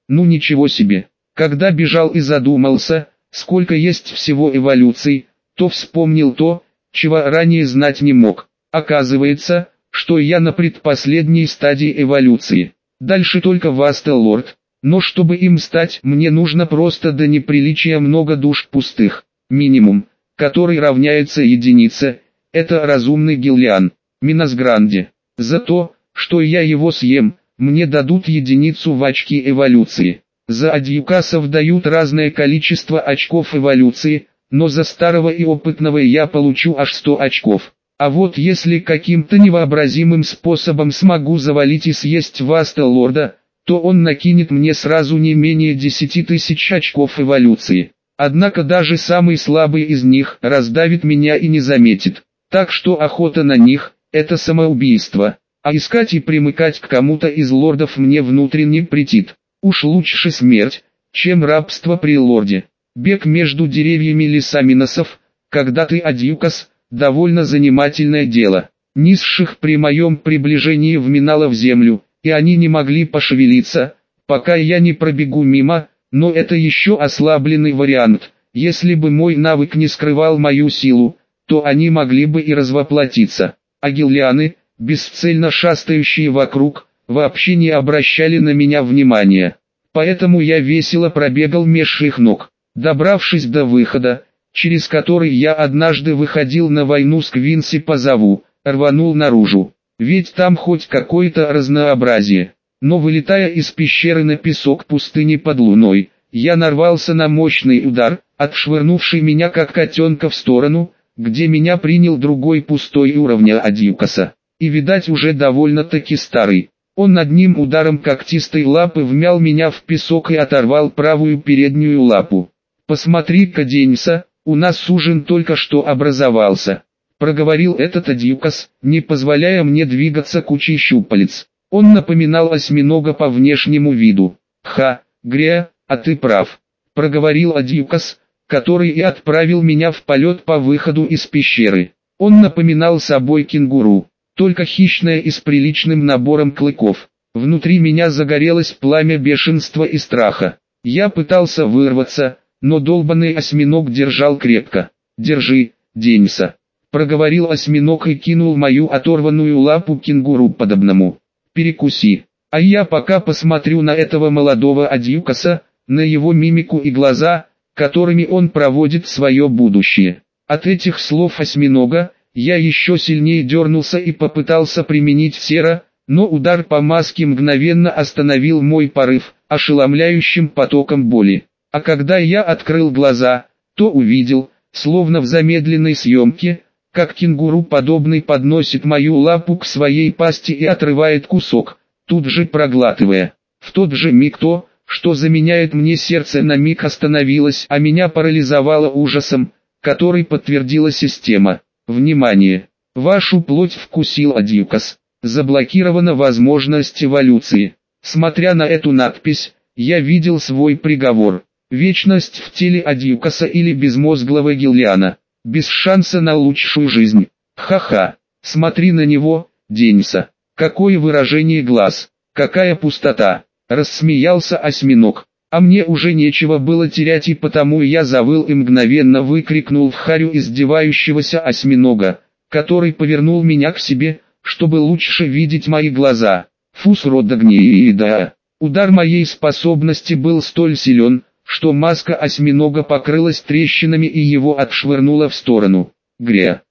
Ну ничего себе. Когда бежал и задумался, сколько есть всего эволюций, то вспомнил то, чего ранее знать не мог. Оказывается, что я на предпоследней стадии эволюции. Дальше только Вастеллорд. Но чтобы им стать, мне нужно просто до неприличия много душ пустых. Минимум, который равняется единице, это разумный Гиллиан. Минасгранде. За то, что я его съем, мне дадут единицу в очки эволюции. За адъюкасов дают разное количество очков эволюции, но за старого и опытного я получу аж 100 очков. А вот если каким-то невообразимым способом смогу завалить и съесть Вастеллорда, то он накинет мне сразу не менее 10 тысяч очков эволюции. Однако даже самый слабый из них раздавит меня и не заметит. Так что охота на них – это самоубийство. А искать и примыкать к кому-то из лордов мне внутренне претит. Уж лучше смерть, чем рабство при лорде. Бег между деревьями лесаминосов, когда ты адъюкас, довольно занимательное дело. Низших при моем приближении вминало в землю, и они не могли пошевелиться, пока я не пробегу мимо, но это еще ослабленный вариант. Если бы мой навык не скрывал мою силу, то они могли бы и развоплотиться. А гиллианы, бесцельно шастающие вокруг, вообще не обращали на меня внимания. Поэтому я весело пробегал меж их ног. Добравшись до выхода, через который я однажды выходил на войну с Квинси по зову, рванул наружу. Ведь там хоть какое-то разнообразие. Но вылетая из пещеры на песок пустыни под луной, я нарвался на мощный удар, отшвырнувший меня как котенка в сторону, где меня принял другой пустой уровня адъюкаса. И видать уже довольно-таки старый. Он одним ударом когтистой лапы вмял меня в песок и оторвал правую переднюю лапу. «Посмотри-ка, Денниса, у нас ужин только что образовался», — проговорил этот адъюкас, не позволяя мне двигаться кучей щупалец. Он напоминал осьминога по внешнему виду. «Ха, Грея, а ты прав», — проговорил адъюкас, который и отправил меня в полет по выходу из пещеры. Он напоминал собой кенгуру, только хищное и с приличным набором клыков. Внутри меня загорелось пламя бешенства и страха. Я пытался вырваться, но долбанный осьминог держал крепко. «Держи, Денниса», — проговорил осьминог и кинул мою оторванную лапу кенгуру подобному. «Перекуси, а я пока посмотрю на этого молодого адъюкаса, на его мимику и глаза, которыми он проводит свое будущее». От этих слов осьминога, я еще сильнее дернулся и попытался применить сера, но удар по маске мгновенно остановил мой порыв, ошеломляющим потоком боли. А когда я открыл глаза, то увидел, словно в замедленной съемке, как кенгуру подобный подносит мою лапу к своей пасти и отрывает кусок, тут же проглатывая. В тот же миг то, что заменяет мне сердце, на миг остановилось, а меня парализовало ужасом, который подтвердила система. Внимание! Вашу плоть вкусил адъюкас. Заблокирована возможность эволюции. Смотря на эту надпись, я видел свой приговор. Вечность в теле адъюкаса или безмозглого гиллиана. Без шанса на лучшую жизнь. Ха-ха. Смотри на него, Денниса. Какое выражение глаз. Какая пустота. Рассмеялся осьминог. А мне уже нечего было терять, и потому я завыл и мгновенно выкрикнул в харю издевающегося осьминога, который повернул меня к себе, чтобы лучше видеть мои глаза. Фус рода гнида. Удар моей способности был столь силен, что маска осьминога покрылась трещинами и его отшвырнуло в сторону. Грея,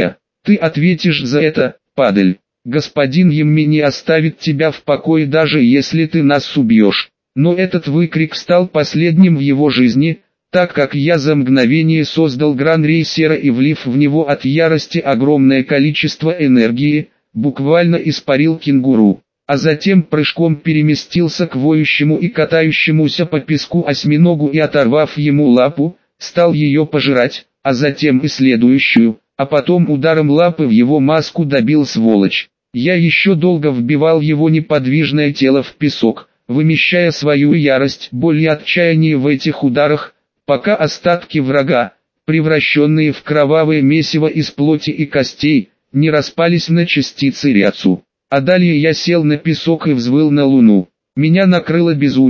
ты ответишь за это, падаль. Господин Емми не оставит тебя в покое, даже если ты нас убьешь. Но этот выкрик стал последним в его жизни, так как я за мгновение создал гран-рейсера и, влив в него от ярости огромное количество энергии, буквально испарил кенгуру, а затем прыжком переместился к воющему и катающемуся по песку осьминогу и, оторвав ему лапу, стал ее пожирать, а затем и следующую, а потом ударом лапы в его маску добил сволочь. Я еще долго вбивал его неподвижное тело в песок, вымещая свою ярость, боль и отчаяние в этих ударах, пока остатки врага, превращенные в кровавое месиво из плоти и костей, не распались на частицы ряцу. А далее я сел на песок и взвыл на луну. Меня накрыло безумие,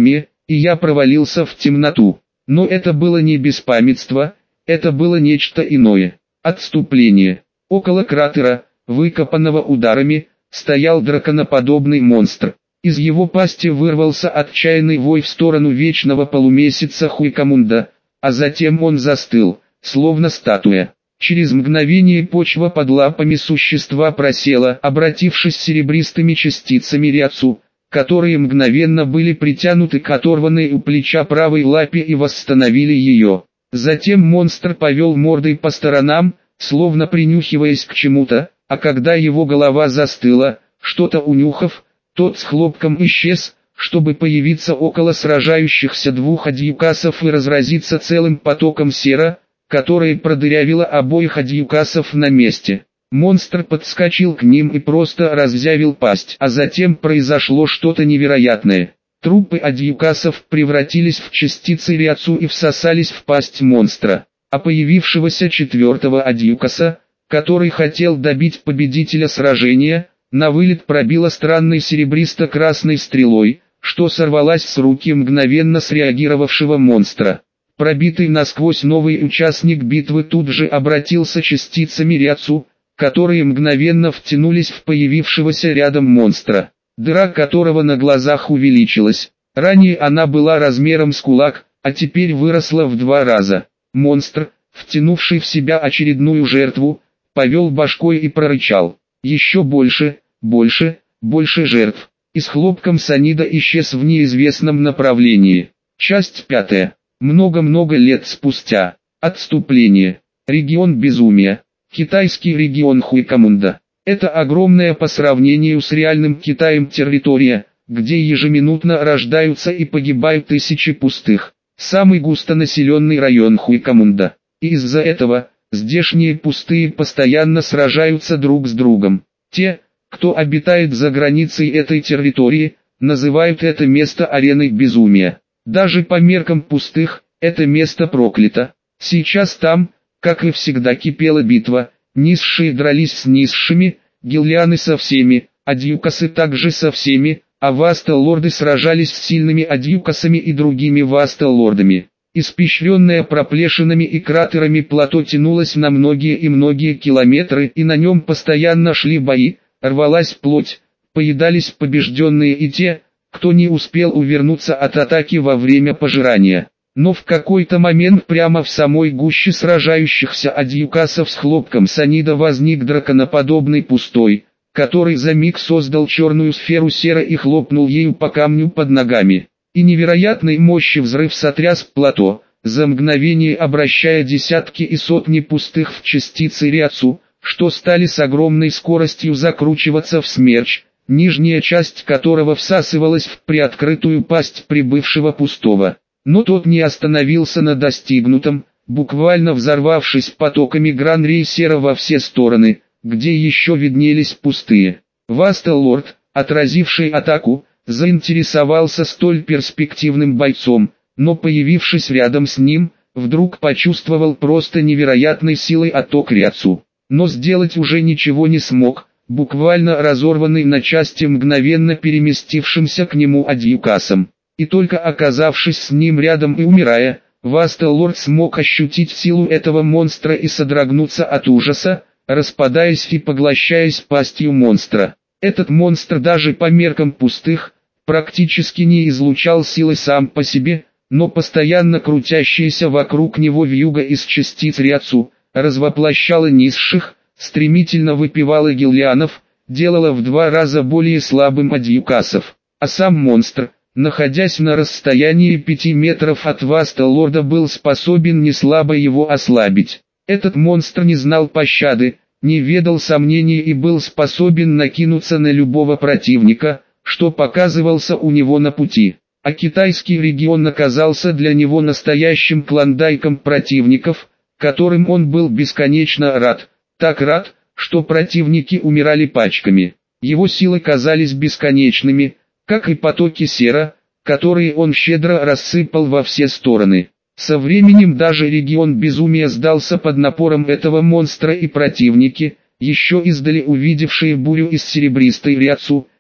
и я провалился в темноту. Но это было не беспамятство, это было нечто иное. Отступление. Около кратера, выкопанного ударами, стоял драконоподобный монстр. Из его пасти вырвался отчаянный вой в сторону вечного полумесяца Хуикамунда, а затем он застыл, словно статуя. Через мгновение почва под лапами существа просела, обратившись серебристыми частицами рядцу, которые мгновенно были притянуты к оторванной у плеча правой лапе и восстановили ее. Затем монстр повел мордой по сторонам, словно принюхиваясь к чему-то, а когда его голова застыла, что-то унюхав, тот с хлопком исчез, чтобы появиться около сражающихся двух адьюкасов и разразиться целым потоком сера, которое продырявило обоих адьюкасов на месте. Монстр подскочил к ним и просто разъявил пасть, а затем произошло что-то невероятное. Трупы адьюкасов превратились в частицы рядцу и всосались в пасть монстра, а появившегося четвертого адьюкаса, который хотел добить победителя сражения, на вылет пробило странной серебристо-красной стрелой, что сорвалась с руки мгновенно среагировавшего монстра. Пробитый насквозь новый участник битвы тут же обратился частицами рядцу, которые мгновенно втянулись в появившегося рядом монстра, дыра которого на глазах увеличилась. Ранее она была размером с кулак, а теперь выросла в 2 раза. Монстр, втянувший в себя очередную жертву, повел башкой и прорычал: «Еще больше, больше, больше жертв!» И с хлопком Санида исчез в неизвестном направлении. Часть 5. Много-много лет спустя. Отступление. Регион безумия. Китайский регион Хуикамунда. Это огромная по сравнению с реальным Китаем территория, где ежеминутно рождаются и погибают тысячи пустых. Самый густонаселенный район Хуикамунда. И из-за этого, здешние пустые постоянно сражаются друг с другом. Те, кто обитает за границей этой территории, называют это место ареной безумия. Даже по меркам пустых, это место проклято. Сейчас там, как и всегда, кипела битва, низшие дрались с низшими, гильяны со всеми, адьюкасы также со всеми, а васта-лорды сражались с сильными адьюкасами и другими васта-лордами. Испещренное проплешинами и кратерами плато тянулось на многие и многие километры, и на нем постоянно шли бои, рвалась плоть, поедались побежденные и те, кто не успел увернуться от атаки во время пожирания. Но в какой-то момент прямо в самой гуще сражающихся адьюкасов с хлопком Санида возник драконоподобный пустой, который за миг создал черную сферу сера и хлопнул ею по камню под ногами. И невероятной мощи взрыв сотряс плато, за мгновение обращая десятки и сотни пустых в частицы рядцу, что стали с огромной скоростью закручиваться в смерч, нижняя часть которого всасывалась в приоткрытую пасть прибывшего пустого. Но тот не остановился на достигнутом, буквально взорвавшись потоками гран-рей сера во все стороны, где еще виднелись пустые. Васта-лорд, отразивший атаку, заинтересовался столь перспективным бойцом, но появившись рядом с ним, вдруг почувствовал просто невероятной силой отток рядцу. Но сделать уже ничего не смог, буквально разорванный на части мгновенно переместившимся к нему адьюкасом. И только оказавшись с ним рядом и умирая, Васта-лорд смог ощутить силу этого монстра и содрогнуться от ужаса, распадаясь и поглощаясь пастью монстра. Этот монстр даже по меркам пустых, практически не излучал силы сам по себе, но постоянно крутящаяся вокруг него вьюга из частиц рядцу, развоплощала низших, стремительно выпивала гильянов, делала в 2 раза более слабым адьюкасов. А сам монстр, находясь на расстоянии 5 метров от Васта-лорда, был способен неслабо его ослабить. Этот монстр не знал пощады, не ведал сомнений и был способен накинуться на любого противника, что показывался у него на пути. А китайский регион оказался для него настоящим клондайком противников, которым он был бесконечно рад. Так рад, что противники умирали пачками. Его силы казались бесконечными, как и потоки сера, которые он щедро рассыпал во все стороны. Со временем даже регион безумия сдался под напором этого монстра, и противники, еще издали увидевшие бурю из серебристой рядцу,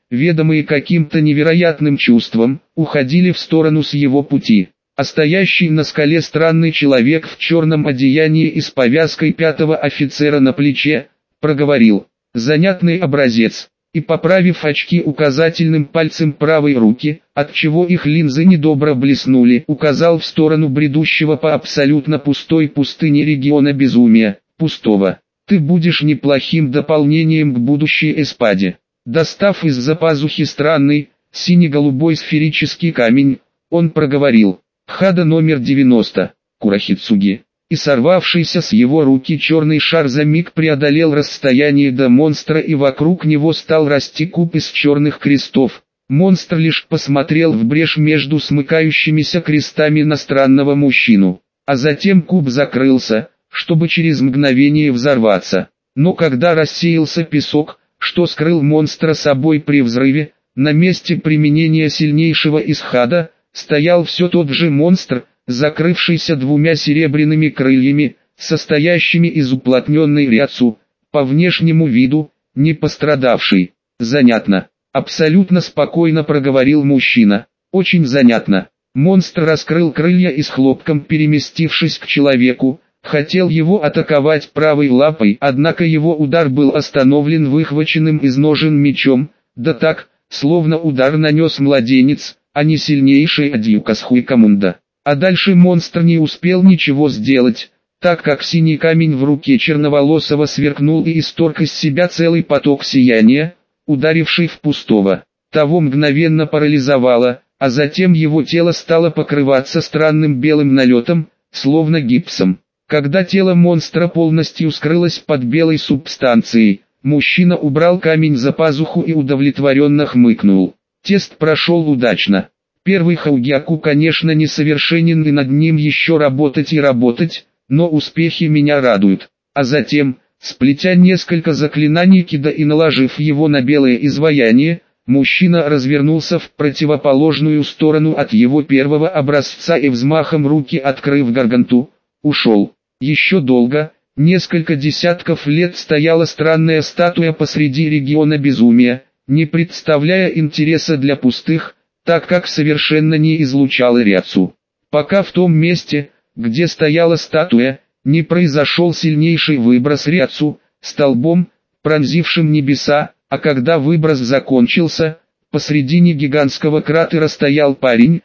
ведомые каким-то невероятным чувством, уходили в сторону с его пути. А стоящий на скале странный человек в черном одеянии и с повязкой пятого офицера на плече, проговорил: «Занятный образец», и, поправив очки указательным пальцем правой руки, отчего их линзы недобро блеснули, указал в сторону бредущего по абсолютно пустой пустыне региона безумия, пустого. «Ты будешь неплохим дополнением к будущей эспаде». Достав из-за пазухи странный, сине-голубой сферический камень, он проговорил: «Хада номер 90, Курахицуги». И сорвавшийся с его руки черный шар за миг преодолел расстояние до монстра, и вокруг него стал расти куб из черных крестов. Монстр лишь посмотрел в брешь между смыкающимися крестами на странного мужчину, а затем куб закрылся, чтобы через мгновение взорваться. Но когда рассеялся песок, что скрыл монстра собой при взрыве, на месте применения сильнейшего из хада стоял все тот же монстр, закрывшийся двумя серебряными крыльями, состоящими из уплотненной рядцу, по внешнему виду, не пострадавший. «Занятно», — абсолютно спокойно проговорил мужчина. «Очень занятно». Монстр раскрыл крылья и с хлопком, переместившись к человеку, хотел его атаковать правой лапой, однако его удар был остановлен выхваченным из ножен мечом, да так, словно удар нанес младенец, а не сильнейший Адьюкасхуикамунда. А дальше монстр не успел ничего сделать, так как синий камень в руке черноволосого сверкнул и исторг из себя целый поток сияния, ударивший в пустого. Того мгновенно парализовало, а затем его тело стало покрываться странным белым налетом, словно гипсом. Когда тело монстра полностью скрылось под белой субстанцией, мужчина убрал камень за пазуху и удовлетворенно хмыкнул. Тест прошел удачно. Первый Хаугяку, конечно, несовершенен и над ним еще работать и работать, но успехи меня радуют. А затем, сплетя несколько заклинаний кида и наложив его на белое изваяние, мужчина развернулся в противоположную сторону от его первого образца и взмахом руки, открыв гарганту, ушел. Еще долго, несколько десятков лет, стояла странная статуя посреди региона безумия, не представляя интереса для пустых, так как совершенно не излучала рядцу. Пока в том месте, где стояла статуя, не произошел сильнейший выброс рядцу, столбом, пронзившим небеса, а когда выброс закончился, посредине гигантского кратера стоял парень,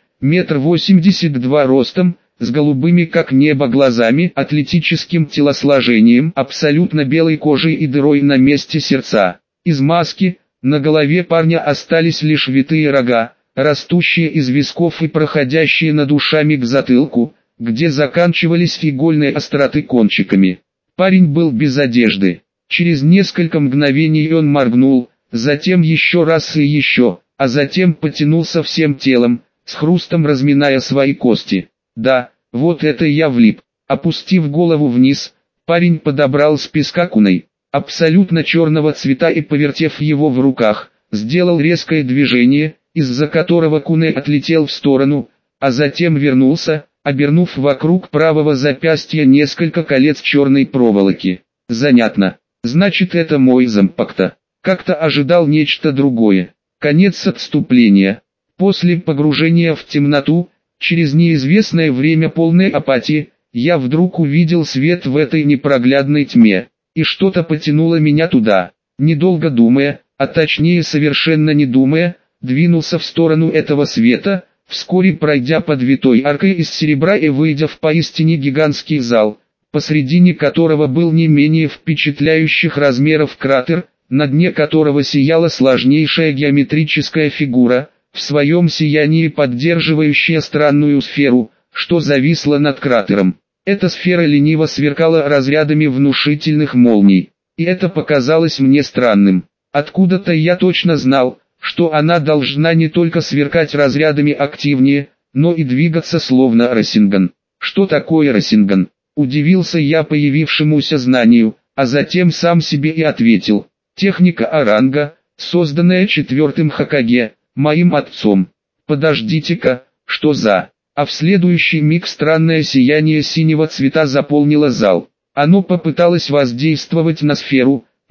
1,82 м ростом, с голубыми как небо глазами, атлетическим телосложением, абсолютно белой кожей и дырой на месте сердца. Из маски, на голове парня остались лишь витые рога, растущие из висков и проходящие над ушами к затылку, где заканчивались игольной остроты кончиками. Парень был без одежды. Через несколько мгновений он моргнул, затем еще раз и еще, а затем потянулся всем телом, с хрустом разминая свои кости. Да, вот это я влип. Опустив голову вниз, парень подобрал с песка кунай, абсолютно черного цвета, и, повертев его в руках, сделал резкое движение, из-за которого кунай отлетел в сторону, а затем вернулся, обернув вокруг правого запястья несколько колец черной проволоки. Занятно. Значит, это мой зампакта. Как-то ожидал нечто другое. Конец отступления. После погружения в темноту, через неизвестное время полной апатии, я вдруг увидел свет в этой непроглядной тьме, и что-то потянуло меня туда. Недолго думая, а точнее совершенно не думая, двинулся в сторону этого света, вскоре пройдя под витой аркой из серебра и выйдя в поистине гигантский зал, посредине которого был не менее впечатляющих размеров кратер, на дне которого сияла сложнейшая геометрическая фигура, в своем сиянии поддерживающая странную сферу, что зависла над кратером. Эта сфера лениво сверкала разрядами внушительных молний, и это показалось мне странным. Откуда-то я точно знал, что она должна не только сверкать разрядами активнее, но и двигаться словно Расинган. Что такое Расинган? Удивился я появившемуся знанию, а затем сам себе и ответил. Техника Оранга, созданная 4-м Хокаге, моим отцом. Подождите-ка, что за... А в следующий миг странное сияние синего цвета заполнило зал. Оно попыталось воздействовать на сферу,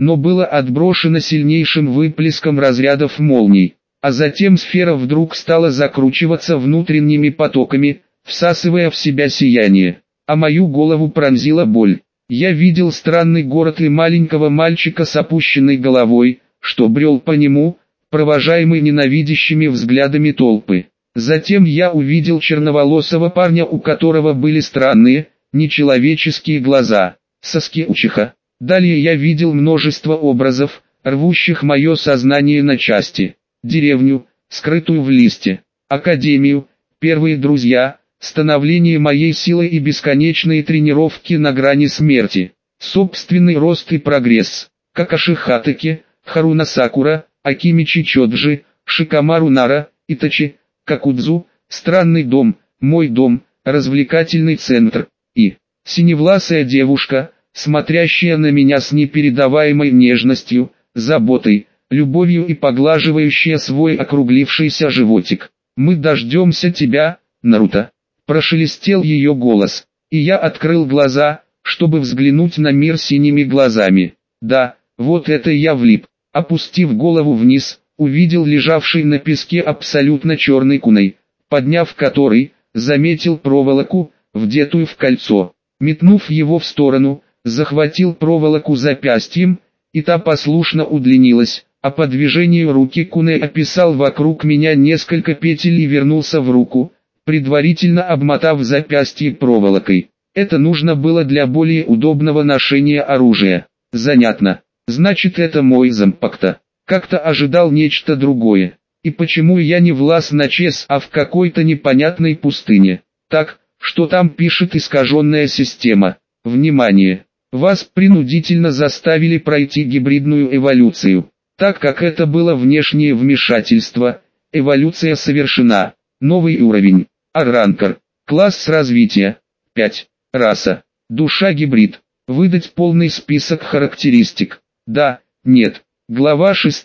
но было отброшено сильнейшим выплеском разрядов молний. А затем сфера вдруг стала закручиваться внутренними потоками, всасывая в себя сияние. А мою голову пронзила боль. Я видел странный город и маленького мальчика с опущенной головой, что брел по нему, провожаемый ненавидящими взглядами толпы. Затем я увидел черноволосого парня, у которого были странные, нечеловеческие глаза, соски учиха. Далее я видел множество образов, рвущих мое сознание на части. Деревню, скрытую в листе, академию, первые друзья, становление моей силы и бесконечные тренировки на грани смерти, собственный рост и прогресс, Какаши Хатаки, Харуна Сакура, Акимичи Чоджи, Шикамару Нара, Итачи, Какудзу, странный дом, мой дом, развлекательный центр, и синевласая девушка, смотрящая на меня с непередаваемой нежностью, заботой, любовью и поглаживающая свой округлившийся животик. «Мы дождемся тебя, Наруто», – прошелестел ее голос, и я открыл глаза, чтобы взглянуть на мир синими глазами. Да, вот это я влип. Опустив голову вниз, увидел лежавший на песке абсолютно черный кунай, подняв который, заметил проволоку, вдетую в кольцо. Метнув его в сторону, захватил проволоку запястьем, и та послушно удлинилась, а по движению руки кунай описал вокруг меня несколько петель и вернулся в руку, предварительно обмотав запястье проволокой. Это нужно было для более удобного ношения оружия. Занятно. Значит, это мой зампакта. Как-то ожидал нечто другое. И почему я не в Лас-Начес, а в какой-то непонятной пустыне? Так, что там пишет искаженная система? Внимание! Вас принудительно заставили пройти гибридную эволюцию. Так как это было внешнее вмешательство, эволюция совершена. Новый уровень. Арранкар. Класс развития. 5. Раса. Душа гибрид. Выдать полный список характеристик. Да, нет. Глава 6.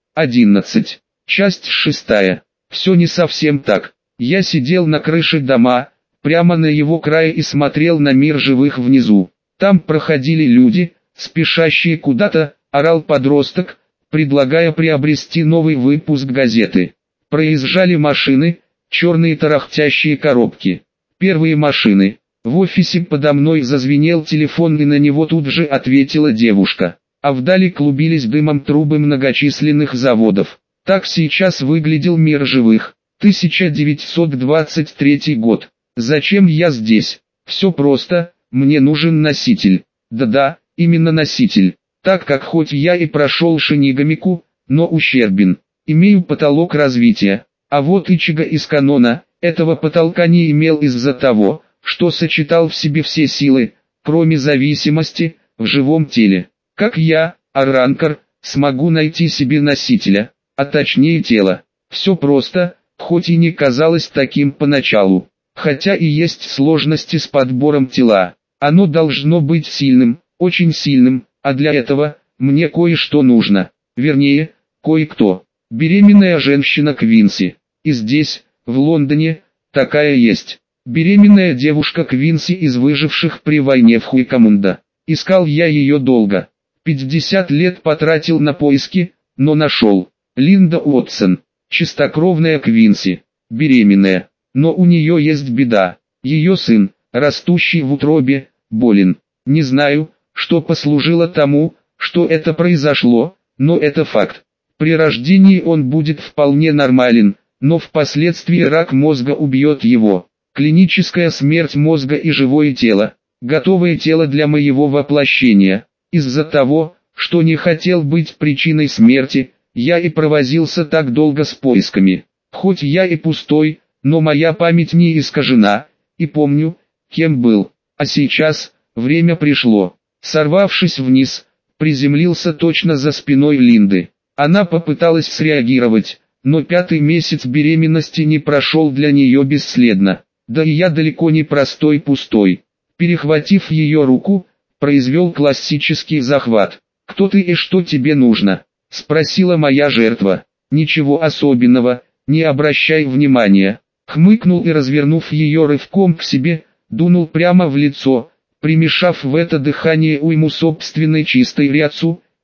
11. Часть 6. Все не совсем так. Я сидел на крыше дома, прямо на его крае и смотрел на мир живых внизу. Там проходили люди, спешащие куда-то, орал подросток, предлагая приобрести новый выпуск газеты. Проезжали машины, черные тарахтящие коробки. Первые машины. В офисе подо мной зазвенел телефон, и на него тут же ответила девушка. А вдали клубились дымом трубы многочисленных заводов. Так сейчас выглядел мир живых. 1923 год. Зачем я здесь? Все просто, мне нужен носитель. Да-да, именно носитель. Так как хоть я и прошел шинигамику, но ущербен. Имею потолок развития. А вот Ичиго из канона, этого потолка не имел из-за того, что сочетал в себе все силы, кроме зависимости, в живом теле. Как я, Арранкар, смогу найти себе носителя, а точнее тело? Все просто, хоть и не казалось таким поначалу. Хотя и есть сложности с подбором тела. Оно должно быть сильным, очень сильным, а для этого, мне кое-что нужно. Вернее, кое-кто. Беременная женщина Квинси. И здесь, в Лондоне, такая есть. Беременная девушка Квинси из выживших при войне в Хуикамунда. Искал я ее долго. 50 лет потратил на поиски, но нашел. Линда Уотсон. Чистокровная Квинси. Беременная. Но у нее есть беда. Ее сын, растущий в утробе, болен. Не знаю, что послужило тому, что это произошло, но это факт. При рождении он будет вполне нормален, но впоследствии рак мозга убьет его. Клиническая смерть мозга и живое тело. Готовое тело для моего воплощения. Из-за того, что не хотел быть причиной смерти, я и провозился так долго с поисками. Хоть я и пустой, но моя память не искажена, и помню, кем был. А сейчас, время пришло. Сорвавшись вниз, приземлился точно за спиной Линды. Она попыталась среагировать, но 5-й месяц беременности не прошел для нее бесследно. Да и я далеко не простой пустой. Перехватив ее руку, произвел классический захват. «Кто ты и что тебе нужно?» – спросила моя жертва. «Ничего особенного, не обращай внимания». Хмыкнул и, развернув ее рывком к себе, дунул прямо в лицо, примешав в это дыхание уйму собственной чистой ряцу,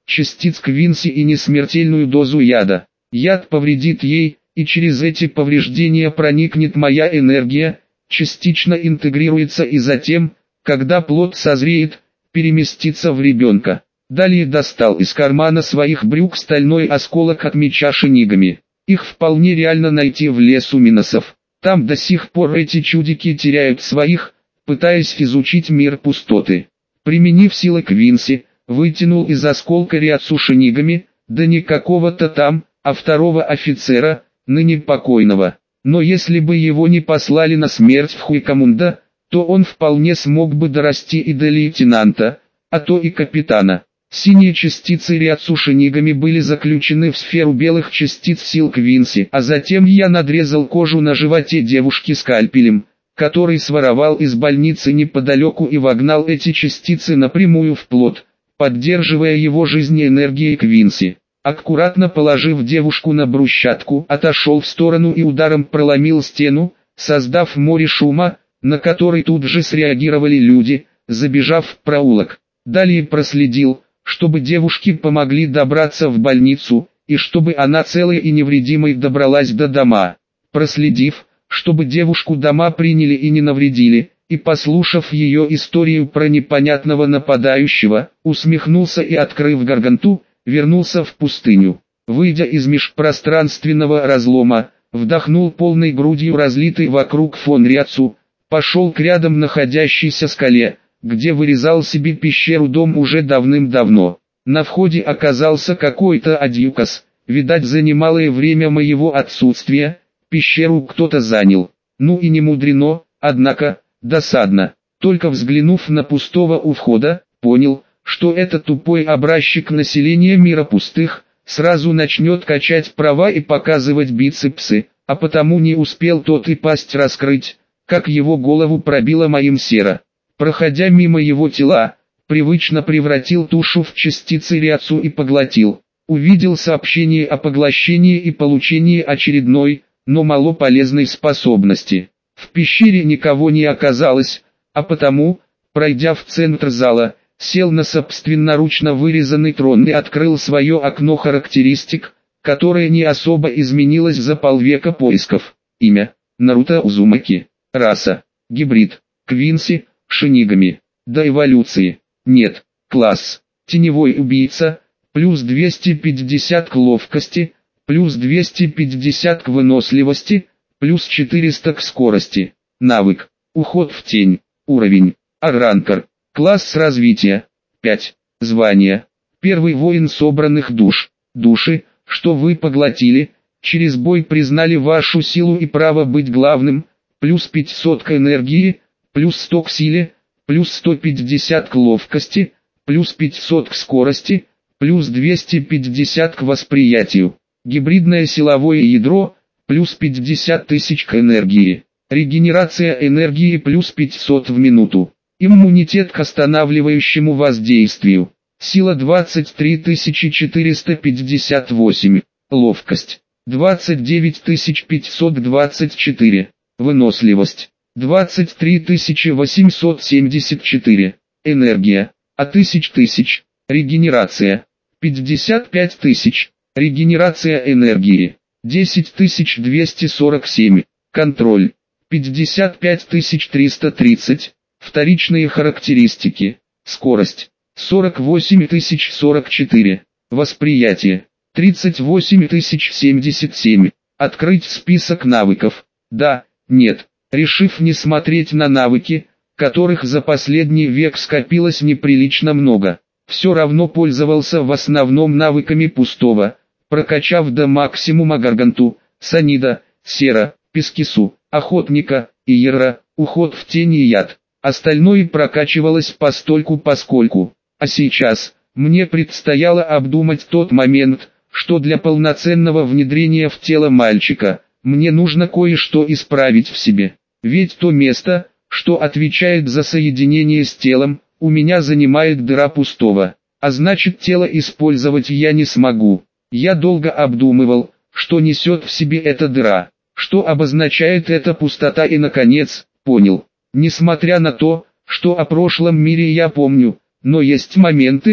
частиц Квинси и несмертельную дозу яда. Яд повредит ей, и через эти повреждения проникнет моя энергия, частично интегрируется и затем, когда плод созреет, переместится в ребенка. Далее достал из кармана своих брюк стальной осколок от меча шинигами. Их вполне реально найти в лесу Миносов. Там до сих пор эти чудики теряют своих, пытаясь изучить мир пустоты. Применив силы Квинси, вытянул из осколка Риацу шинигами, да не какого-то там, а второго офицера, ныне покойного. Но если бы его не послали на смерть в Хуикамунда, то он вполне смог бы дорасти и до лейтенанта, а то и капитана. Синие частицы Риацу шинигами были заключены в сферу белых частиц сил Квинси, а затем я надрезал кожу на животе девушки скальпелем, который своровал из больницы неподалеку и вогнал эти частицы напрямую в плод, поддерживая его жизнеэнергией Квинси. Аккуратно положив девушку на брусчатку, отошел в сторону и ударом проломил стену, создав море шума, на который тут же среагировали люди, забежав в проулок. Далее проследил, чтобы девушке помогли добраться в больницу, и чтобы она целой и невредимой добралась до дома. Проследив, чтобы девушку дома приняли и не навредили, и послушав ее историю про непонятного нападающего, усмехнулся и, открыв гарганту, вернулся в пустыню. Выйдя из межпространственного разлома, вдохнул полной грудью разлитый вокруг фон Риацу, пошел к рядом находящейся скале, где вырезал себе пещеру дом уже давным-давно. На входе оказался какой-то адъюкас, видать за немалое время моего отсутствия, пещеру кто-то занял. Ну и не мудрено, однако, досадно. Только взглянув на пустого у входа, понял, что этот тупой образчик населения мира пустых, сразу начнет качать права и показывать бицепсы, а потому не успел тот и пасть раскрыть, как его голову пробило моим серо. Проходя мимо его тела, привычно превратил тушу в частицы Риацу и поглотил. Увидел сообщение о поглощении и получении очередной, но малополезной способности. В пещере никого не оказалось, а потому, пройдя в центр зала, сел на собственноручно вырезанный трон и открыл свое окно характеристик, которое не особо изменилось за полвека поисков. Имя: Наруто Узумаки. Раса: гибрид. Квинси, шинигами. До эволюции: нет. Класс: теневой убийца, плюс 250 к ловкости, плюс 250 к выносливости, плюс 400 к скорости. Навык: уход в тень. Уровень: Арранкар. Класс развития: 5. Звание: первый воин собранных душ. Души, что вы поглотили, через бой признали вашу силу и право быть главным, плюс 500 к энергии, плюс 100 к силе, плюс 150 к ловкости, плюс 500 к скорости, плюс 250 к восприятию. Гибридное силовое ядро, плюс 50 тысяч к энергии. Регенерация энергии плюс 500 в минуту. Иммунитет к останавливающему воздействию. Сила 23458. Ловкость 29524. Выносливость 23874. Энергия: от 1000. Регенерация 55000. Регенерация энергии 10247. Контроль 55330. Вторичные характеристики: скорость 48044. Восприятие 38077. Открыть список навыков. Да, нет. Решив не смотреть на навыки, которых за последний век скопилось неприлично много, все равно пользовался в основном навыками пустого, прокачав до максимума гарганту, санида, сера, пескису, охотника, иера, уход в тень и яд. Остальное прокачивалось постольку-поскольку. А сейчас, мне предстояло обдумать тот момент, что для полноценного внедрения в тело мальчика, мне нужно кое-что исправить в себе. Ведь то место, что отвечает за соединение с телом, у меня занимает дыра пустого. А значит, тело использовать я не смогу. Я долго обдумывал, что несет в себе эта дыра, что обозначает эта пустота, и наконец, понял. Несмотря на то, что о прошлом мире я помню, но есть моменты,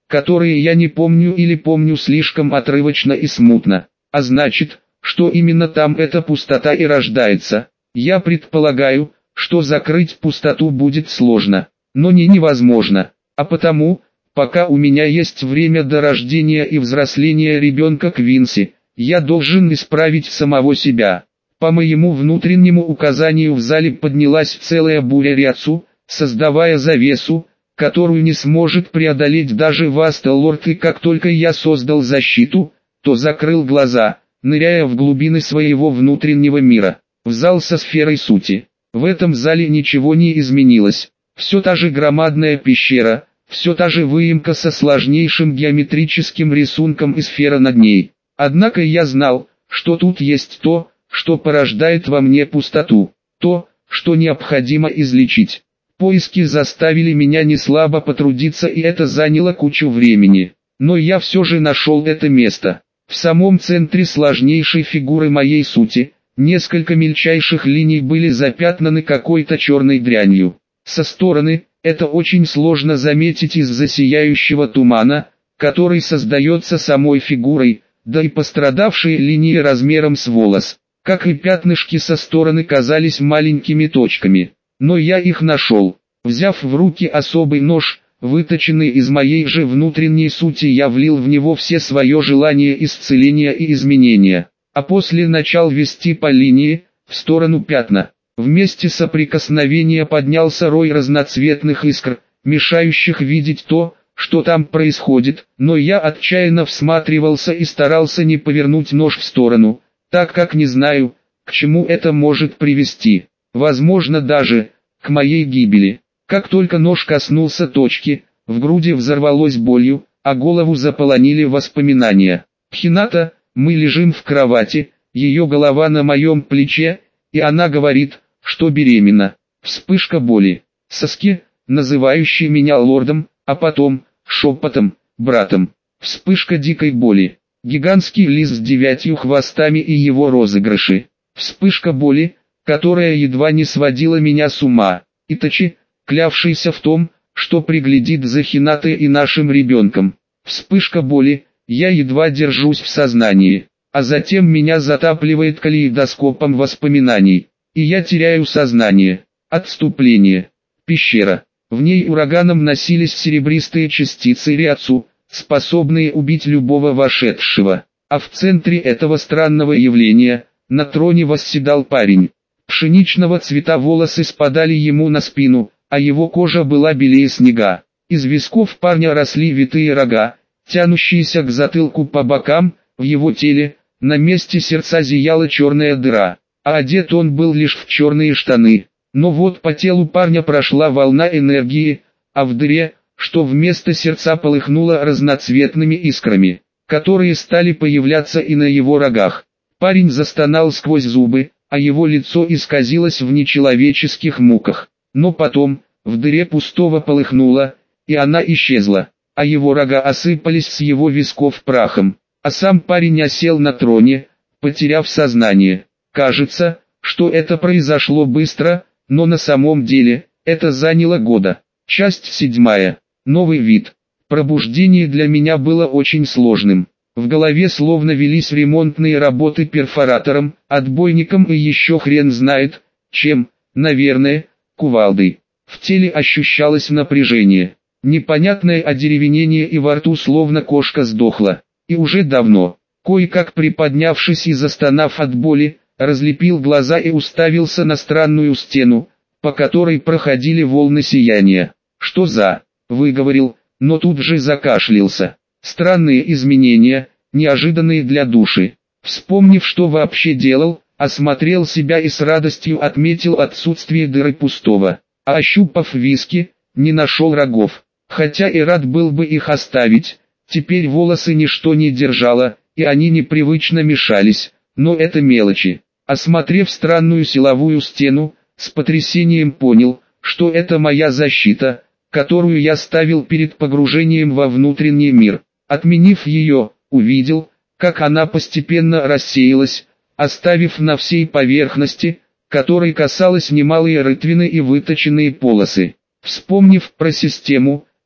которые я не помню или помню слишком отрывочно и смутно. А значит, что именно там эта пустота и рождается. Я предполагаю, что закрыть пустоту будет сложно, но не невозможно. А потому, пока у меня есть время до рождения и взросления ребенка Квинси, я должен исправить самого себя. По моему внутреннему указанию в зале поднялась целая буря Риацу, создавая завесу, которую не сможет преодолеть даже Вастеллорд, и как только я создал защиту, то закрыл глаза, ныряя в глубины своего внутреннего мира, в зал со сферой сути. В этом зале ничего не изменилось. Все та же громадная пещера, все та же выемка со сложнейшим геометрическим рисунком и сфера над ней. Однако я знал, что тут есть то, что порождает во мне пустоту, то, что необходимо излечить. Поиски заставили меня неслабо потрудиться, и это заняло кучу времени. Но я все же нашел это место. В самом центре сложнейшей фигуры моей сути, несколько мельчайших линий были запятнаны какой-то черной дрянью. Со стороны, это очень сложно заметить из-за сияющего тумана, который создается самой фигурой, да и пострадавшие линии размером с волос, как и пятнышки со стороны, казались маленькими точками. Но я их нашел. Взяв в руки особый нож, выточенный из моей же внутренней сути, я влил в него все свое желание исцеления и изменения, а после начал вести по линии, в сторону пятна. В месте соприкосновения поднялся рой разноцветных искр, мешающих видеть то, что там происходит, но я отчаянно всматривался и старался не повернуть нож в сторону, так как не знаю, к чему это может привести. Возможно, даже к моей гибели. Как только нож коснулся точки, в груди взорвалось болью, а голову заполонили воспоминания. Хината, мы лежим в кровати, ее голова на моем плече, и она говорит, что беременна. Вспышка боли. Саски, называющий меня лордом, а потом, шепотом, братом. Вспышка дикой боли. Гигантский лис с 9 хвостами и его розыгрыши. Вспышка боли, которая едва не сводила меня с ума. Итачи, клявшийся в том, что приглядит за Хинатой и нашим ребенком. Вспышка боли, я едва держусь в сознании, а затем меня затапливает калейдоскопом воспоминаний, и я теряю сознание. Отступление. Пещера. В ней ураганом носились серебристые частицы Риацу, способные убить любого вошедшего. А в центре этого странного явления, на троне восседал парень. Пшеничного цвета волосы спадали ему на спину, а его кожа была белее снега. Из висков парня росли витые рога, тянущиеся к затылку по бокам, в его теле, на месте сердца зияла черная дыра, а одет он был лишь в черные штаны. Но вот по телу парня прошла волна энергии, а в дыре, что вместо сердца полыхнуло разноцветными искрами, которые стали появляться и на его рогах. Парень застонал сквозь зубы, а его лицо исказилось в нечеловеческих муках. Но потом, в дыре пустого полыхнуло, и она исчезла, а его рога осыпались с его висков прахом, а сам парень осел на троне, потеряв сознание. Кажется, что это произошло быстро, но на самом деле, это заняло года. Часть 7. Новый вид. Пробуждение для меня было очень сложным. В голове словно велись ремонтные работы перфоратором, отбойником и еще хрен знает, чем, наверное, кувалдой. В теле ощущалось напряжение, непонятное одеревенение, и во рту словно кошка сдохла. И уже давно, кое-как приподнявшись и застонав от боли, разлепил глаза и уставился на странную стену, по которой проходили волны сияния. «Что за...» — выговорил, но тут же закашлялся. Странные изменения, неожиданные для души. Вспомнив, что вообще делал, осмотрел себя и с радостью отметил отсутствие дыры пустого. А ощупав виски, не нашел рогов. Хотя и рад был бы их оставить, теперь волосы ничто не держало, и они непривычно мешались, но это мелочи. Осмотрев странную силовую стену, с потрясением понял, что это моя защита, которую я ставил перед погружением во внутренний мир. Отменив ее, увидел, как она постепенно рассеялась, оставив на всей поверхности, которой касалось немалые рытвины и выточенные полосы. Вспомнив про систему,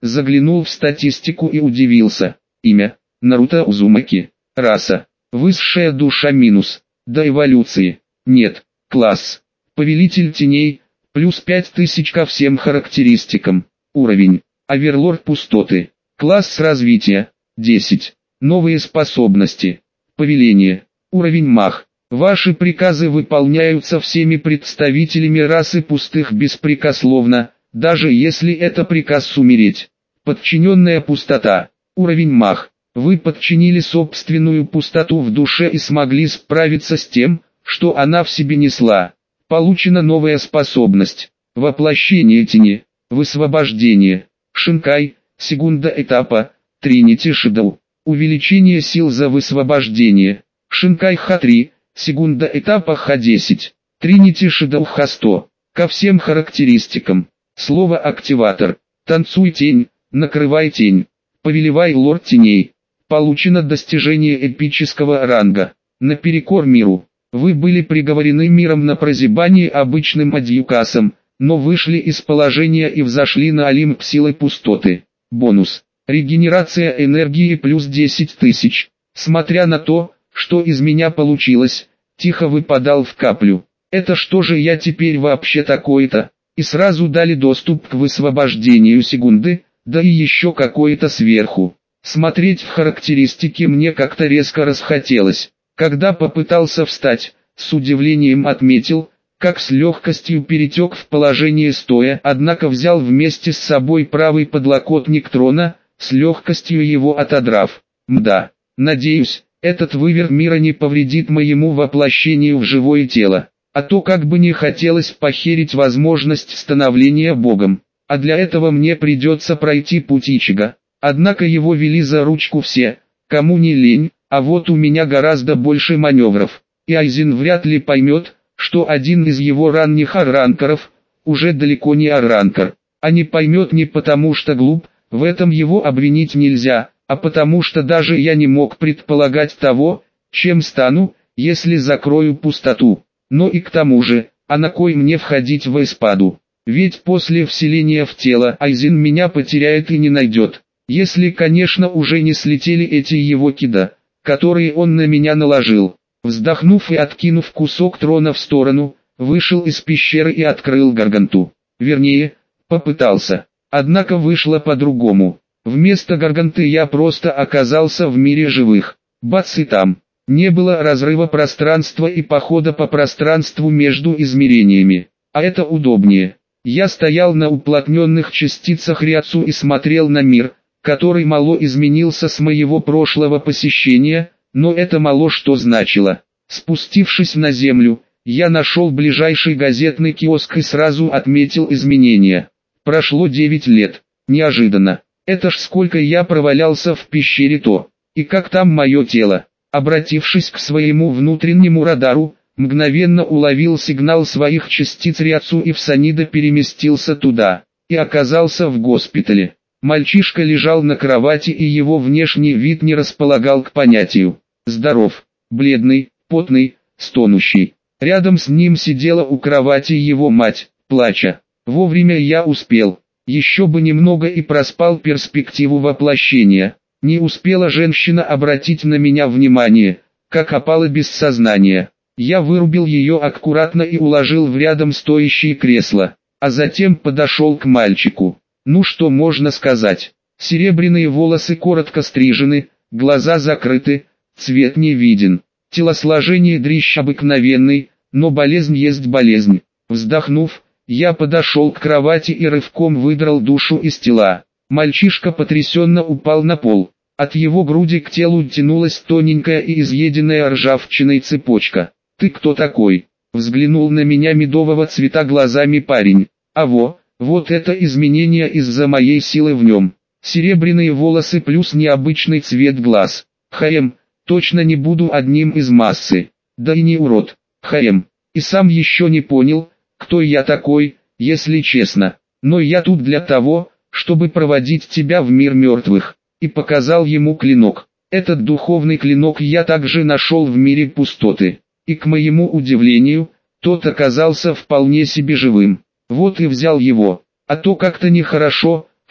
Заглянул в статистику и удивился. Имя: Наруто Узумаки. Раса: высшая душа минус. До эволюции: нет. Класс: повелитель теней, плюс 5000 ко всем характеристикам. Уровень: оверлорд пустоты. Класс развития: 10. Новые способности: повеление. Уровень маг. Ваши приказы выполняются всеми представителями расы пустых беспрекословно, даже если это приказ умереть. Подчиненная пустота. Уровень маг. Вы подчинили собственную пустоту в душе и смогли справиться с тем, что она в себе несла. Получена новая способность: воплощение тени, высвобождение. Шинкай, секунда этапа, Тринити Шидоу. Увеличение сил за высвобождение. Шинкай Х3, секунда этапа Х10. Тринити Шидоу Х100. Ко всем характеристикам. Слово активатор: танцуй тень, накрывай тень, повелевай лорд теней. Получено достижение эпического ранга. Наперекор миру. Вы были приговорены миром на прозябание обычным адъюкасом, но вышли из положения и взошли на Олимп силой пустоты. Бонус: регенерация энергии плюс 10 тысяч. Смотря на то, что из меня получилось, тихо выпадал в каплю. Это что же я теперь вообще такой-то? И сразу дали доступ к высвобождению секунды, да и еще какое-то сверху. Смотреть в характеристики мне как-то резко расхотелось. Когда попытался встать, с удивлением отметил, как с легкостью перетек в положение стоя, однако взял вместе с собой правый подлокотник трона, с легкостью его отодрав. Мда, надеюсь, этот выверт мира не повредит моему воплощению в живое тело. А то как бы не хотелось похерить возможность становления богом. А для этого мне придется пройти путь Ичиго. Однако его вели за ручку все, кому не лень, а вот у меня гораздо больше маневров. И Айзен вряд ли поймет, что один из его ранних арранкеров, уже далеко не арранкер. А не поймет не потому что глуп, в этом его обвинить нельзя, а потому что даже я не мог предполагать того, чем стану, если закрою пустоту. Но и к тому же, а на кой мне входить в эспаду? Ведь после вселения в тело Айзен меня потеряет и не найдет. Если, конечно, уже не слетели эти его кида, которые он на меня наложил. Вздохнув и откинув кусок трона в сторону, вышел из пещеры и открыл Гарганту. Вернее, попытался. Однако вышло по-другому. Вместо Гарганты я просто оказался в мире живых. Бац, и там. Не было разрыва пространства и похода по пространству между измерениями. А это удобнее. Я стоял на уплотненных частицах Риацу и смотрел на мир, который мало изменился с моего прошлого посещения, но это мало что значило. Спустившись на землю, я нашел ближайший газетный киоск и сразу отметил изменения. Прошло 9 лет. Неожиданно. Это ж сколько я провалялся в пещере то. И как там мое тело? Обратившись к своему внутреннему радару, мгновенно уловил сигнал своих частиц Риацу и Всанида переместился туда. И оказался в госпитале. Мальчишка лежал на кровати и его внешний вид не располагал к понятию. Здоров, бледный, потный, стонущий. Рядом с ним сидела у кровати его мать, плача. Вовремя я успел. Еще бы немного и проспал перспективу воплощения. Не успела женщина обратить на меня внимание, как опала без сознания. Я вырубил ее аккуратно и уложил в рядом стоящее кресло, а затем подошел к мальчику. Ну что можно сказать? Серебряные волосы коротко стрижены, глаза закрыты, цвет не виден. Телосложение дрищ обыкновенный, но болезнь есть болезнь. Вздохнув, я подошел к кровати и рывком выдрал душу из тела. Мальчишка потрясенно упал на пол. От его груди к телу тянулась тоненькая и изъеденная ржавчиной цепочка. «Ты кто такой?» — взглянул на меня медового цвета глазами парень. Вот это изменение из-за моей силы в нем. Серебряные волосы плюс необычный цвет глаз. Точно не буду одним из массы. Да и не урод. И сам еще не понял, кто я такой, если честно. Но я тут для того, чтобы проводить тебя в мир мертвых. И показал ему клинок. Этот духовный клинок я также нашел в мире пустоты. И к моему удивлению, тот оказался вполне себе живым. Вот и взял его. А то как-то нехорошо,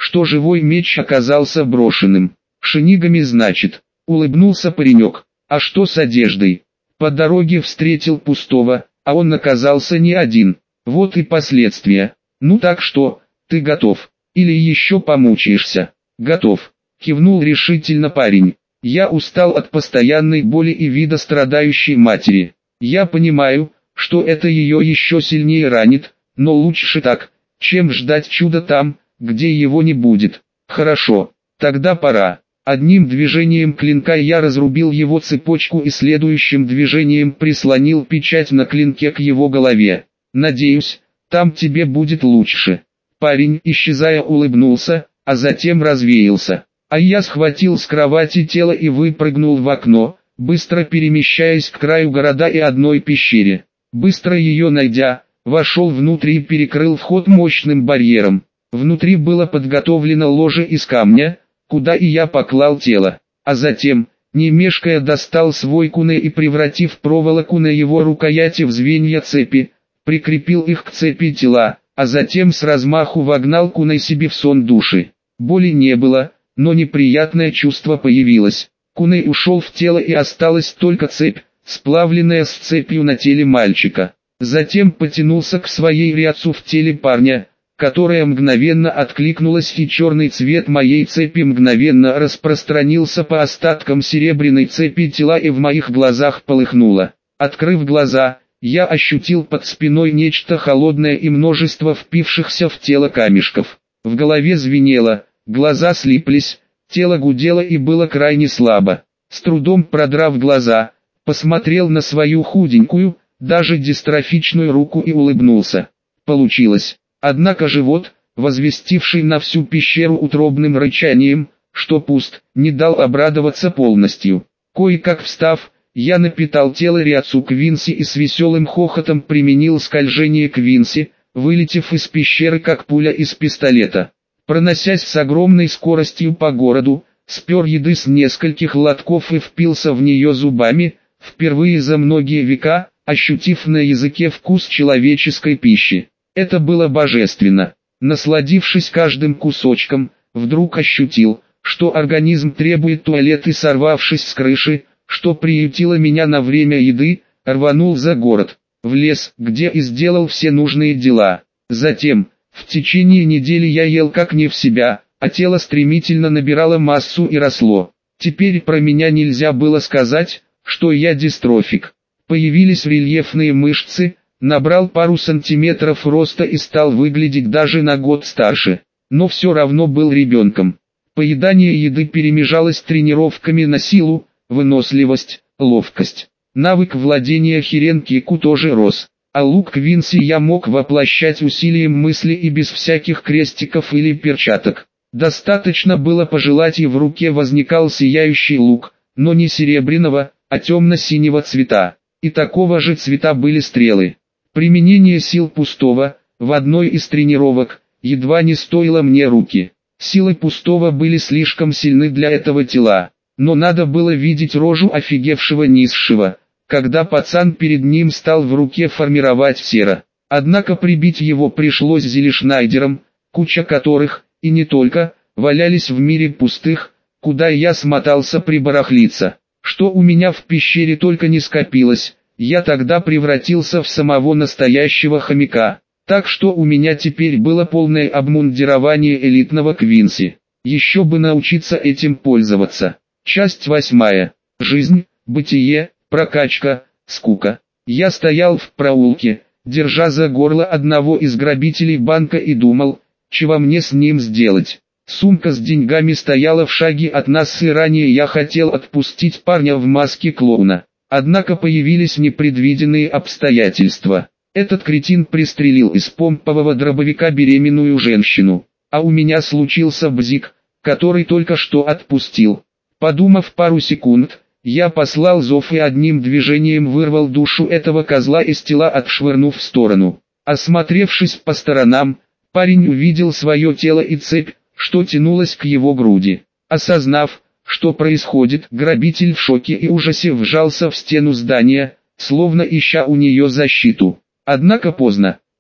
что живой меч оказался брошенным. «Шенигами, значит», — улыбнулся паренек. «А что с одеждой?» «По дороге встретил пустого, а он оказался не один. Вот и последствия. Ну так что, ты готов? Или еще помучаешься?» «Готов», — кивнул решительно парень. «Я устал от постоянной боли и вида страдающей матери. Я понимаю, что это ее еще сильнее ранит, но лучше так, чем ждать чуда там, где его не будет. Хорошо, тогда пора». Одним движением клинка я разрубил его цепочку и следующим движением прислонил печать на клинке к его голове. «Надеюсь, там тебе будет лучше». Парень, исчезая, улыбнулся, а затем развеялся. А я схватил с кровати тело и выпрыгнул в окно, быстро перемещаясь к краю города и одной пещере. Быстро ее найдя, вошел внутрь и перекрыл вход мощным барьером. Внутри было подготовлено ложе из камня, куда и я поклал тело, а затем, не мешкая, достал свой куне и, превратив проволоку на его рукояти в звенья цепи, прикрепил их к цепи тела, а затем с размаху вогнал куне себе в сон души. Боли не было, но неприятное чувство появилось. Куне ушел в тело и осталась только цепь, сплавленная с цепью на теле мальчика. Затем потянулся к своей ряцу в теле парня, которая мгновенно откликнулась, и черный цвет моей цепи мгновенно распространился по остаткам серебряной цепи тела и в моих глазах полыхнуло. Открыв глаза, я ощутил под спиной нечто холодное и множество впившихся в тело камешков. В голове звенело, глаза слиплись, тело гудело и было крайне слабо. С трудом продрав глаза, посмотрел на свою худенькую, даже дистрофичную руку и улыбнулся. Получилось. Однако живот, возвестивший на всю пещеру утробным рычанием, что пуст, не дал обрадоваться полностью. Кое-как встав, я напитал тело Риацу Квинси и с веселым хохотом применил скольжение Квинси, вылетев из пещеры как пуля из пистолета. Проносясь с огромной скоростью по городу, спер еды с нескольких лотков и впился в нее зубами, впервые за многие века, ощутив на языке вкус человеческой пищи. Это было божественно. Насладившись каждым кусочком, вдруг ощутил, что организм требует туалет, и, сорвавшись с крыши, что приютило меня на время еды, рванул за город, в лес, где и сделал все нужные дела. Затем, в течение недели я ел как не в себя, а тело стремительно набирало массу и росло. Теперь про меня нельзя было сказать, что я дистрофик. Появились рельефные мышцы, набрал пару сантиметров роста и стал выглядеть даже на год старше, но все равно был ребенком. Поедание еды перемежалось тренировками на силу, выносливость, ловкость. Навык владения хиренкику тоже рос, а лук Квинси я мог воплощать усилием мысли и без всяких крестиков или перчаток. Достаточно было пожелать, и в руке возникал сияющий лук, но не серебряного, а темно-синего цвета. И такого же цвета были стрелы. Применение сил пустого, в одной из тренировок, едва не стоило мне руки. Силы пустого были слишком сильны для этого тела, но надо было видеть рожу офигевшего низшего, когда пацан перед ним стал в руке формировать сера. Однако прибить его пришлось зелешнайдером, куча которых, и не только, валялись в мире пустых, куда я смотался прибарахлиться. Что у меня в пещере только не скопилось, я тогда превратился в самого настоящего хомяка. Так что у меня теперь было полное обмундирование элитного Квинси. Еще бы научиться этим пользоваться. Часть 8. Жизнь, бытие, прокачка, скука. Я стоял в проулке, держа за горло одного из грабителей банка, и думал, чего мне с ним сделать. Сумка с деньгами стояла в шаге от нас, и ранее я хотел отпустить парня в маске клоуна. Однако появились непредвиденные обстоятельства. Этот кретин пристрелил из помпового дробовика беременную женщину, а у меня случился бзик, который только что отпустил. Подумав пару секунд, я послал зов и одним движением вырвал душу этого козла из тела, отшвырнув в сторону. Осмотревшись по сторонам, парень увидел свое тело и цепь, что тянулась к его груди. Осознав, что происходит, грабитель в шоке и ужасе вжался в стену здания, словно ища у нее защиту. Однако поздно.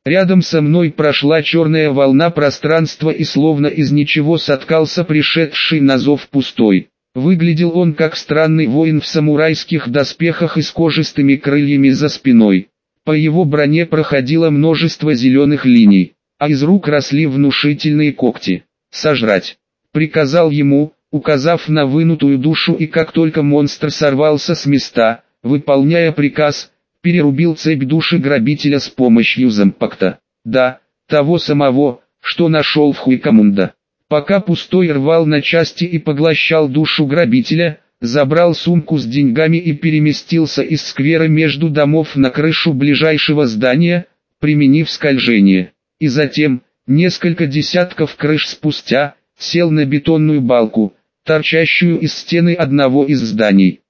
Рядом со мной прошла черная волна пространства и словно из ничего соткался пришедший на зов Пустой. Выглядел он как странный воин в самурайских доспехах и с кожистыми крыльями за спиной. По его броне проходило множество зеленых линий, а из рук росли внушительные когти. «Сожрать!» — приказал ему, указав на вынутую душу, и как только монстр сорвался с места, выполняя приказ, перерубил цепь души грабителя с помощью зампакта. Да, того самого, что нашел в Хуикамунда. Пока Пустой рвал на части и поглощал душу грабителя, забрал сумку с деньгами и переместился из сквера между домов на крышу ближайшего здания, применив скольжение. И затем, несколько десятков крыш спустя, сел на бетонную балку, торчащую из стены одного из зданий.